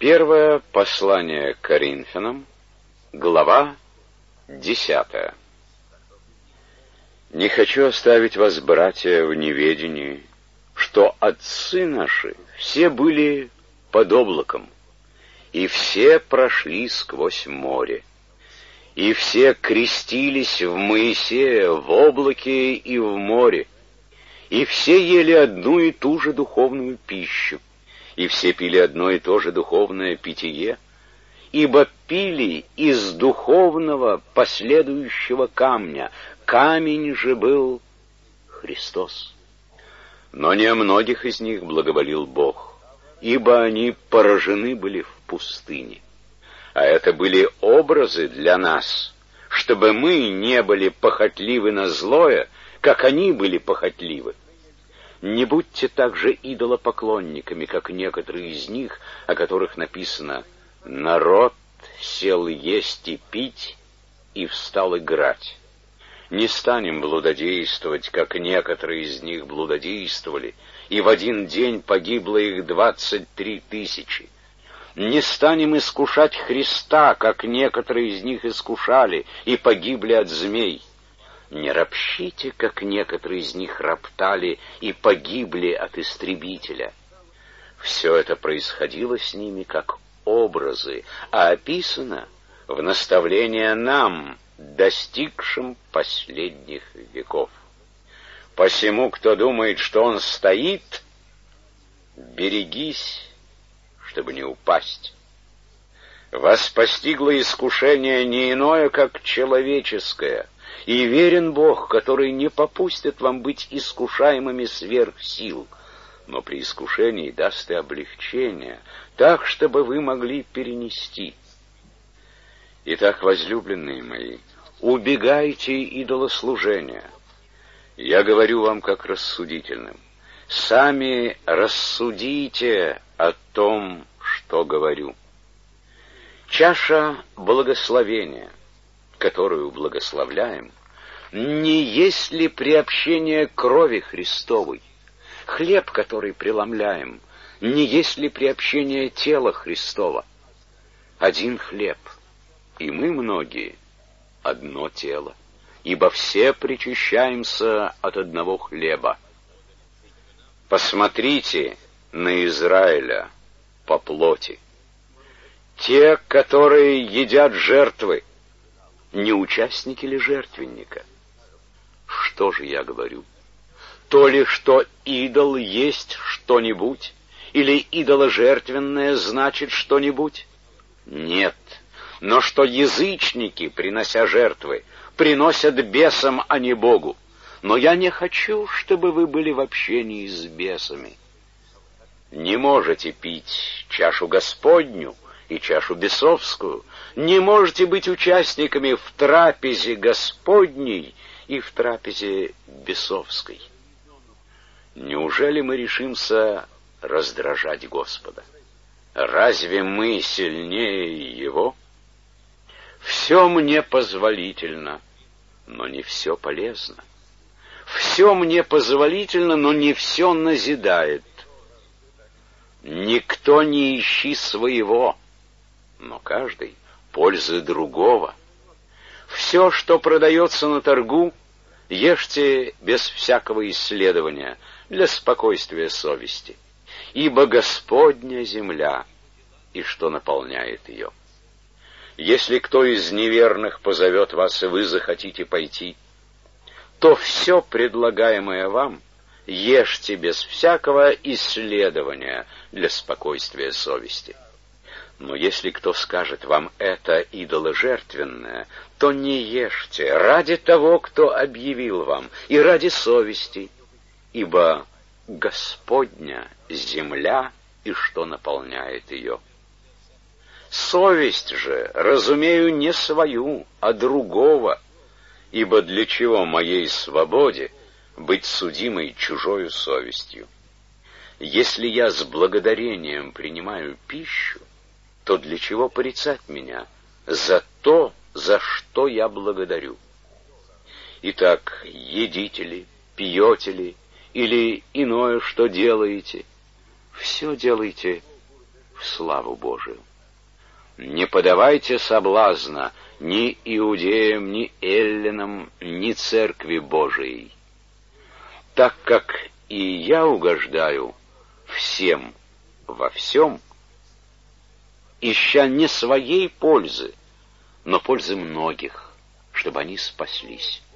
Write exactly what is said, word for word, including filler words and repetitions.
Первое послание к Коринфянам, глава десятая. «Не хочу оставить вас, братья, в неведении, что отцы наши все были под облаком, и все прошли сквозь море, и все крестились в Моисея в облаке и в море, и все ели одну и ту же духовную пищу, и все пили одно и то же духовное питье, ибо пили из духовного последующего камня, камень же был Христос. Но не о многих из них благоволил Бог, ибо они поражены были в пустыне. А это были образы для нас, чтобы мы не были похотливы на злое, как они были похотливы. Не будьте также идолопоклонниками, как некоторые из них, о которых написано: «Народ сел есть и пить, и встал играть». Не станем блудодействовать, как некоторые из них блудодействовали, и в один день погибло их двадцать три тысячи. Не станем искушать Христа, как некоторые из них искушали, и погибли от змей. Не ропщите, как некоторые из них роптали и погибли от истребителя. Все это происходило с ними как образы, а описано в наставление нам, достигшим последних веков. Посему, кто думает, что он стоит, берегись, чтобы не упасть. Вас постигло искушение не иное, как человеческое, и верен Бог, который не попустит вам быть искушаемыми сверх сил, но при искушении даст и облегчение, так, чтобы вы могли перенести. Итак, возлюбленные мои, убегайте идолослужения. Я говорю вам как рассудительным. Сами рассудите о том, что говорю. Чаша благословения, которую благословляем, не есть ли приобщение крови Христовой? Хлеб, который преломляем, не есть ли приобщение тела Христова? Один хлеб, и мы многие одно тело, ибо все причащаемся от одного хлеба. Посмотрите на Израиля по плоти. Те, которые едят жертвы, не участники ли жертвенника? Что же я говорю? То ли, что идол есть что-нибудь, или идоложертвенное значит что-нибудь? Нет, но что язычники, принося жертвы, приносят бесам, а не Богу. Но я не хочу, чтобы вы были в общении с бесами. Не можете пить чашу Господню и чашу бесовскую, не можете быть участниками в трапезе Господней и в трапезе бесовской. Неужели мы решимся раздражать Господа? Разве мы сильнее Его? Все мне позволительно, но не все полезно. Все мне позволительно, но не все назидает. Никто не ищи своего, но каждый пользы другого. Все, что продается на торгу, ешьте без всякого исследования, для спокойствия совести. Ибо Господня земля, и что наполняет ее. Если кто из неверных позовет вас, и вы захотите пойти, то все предлагаемое вам ешьте без всякого исследования для спокойствия совести. Но если кто скажет вам это идоложертвенное, то не ешьте ради того, кто объявил вам, и ради совести, ибо Господня земля, и что наполняет ее. Совесть же, разумею, не свою, а другого, ибо для чего моей свободе быть судимой чужою совестью? Если я с благодарением принимаю пищу, то для чего порицать меня за то, за что я благодарю? Итак, едите ли, пьете ли, или иное, что делаете, все делайте в славу Божию. Не подавайте соблазна ни иудеям, ни эллинам, ни церкви Божией, так как и я угождаю всем во всем, ища не своей пользы, но пользы многих, чтобы они спаслись.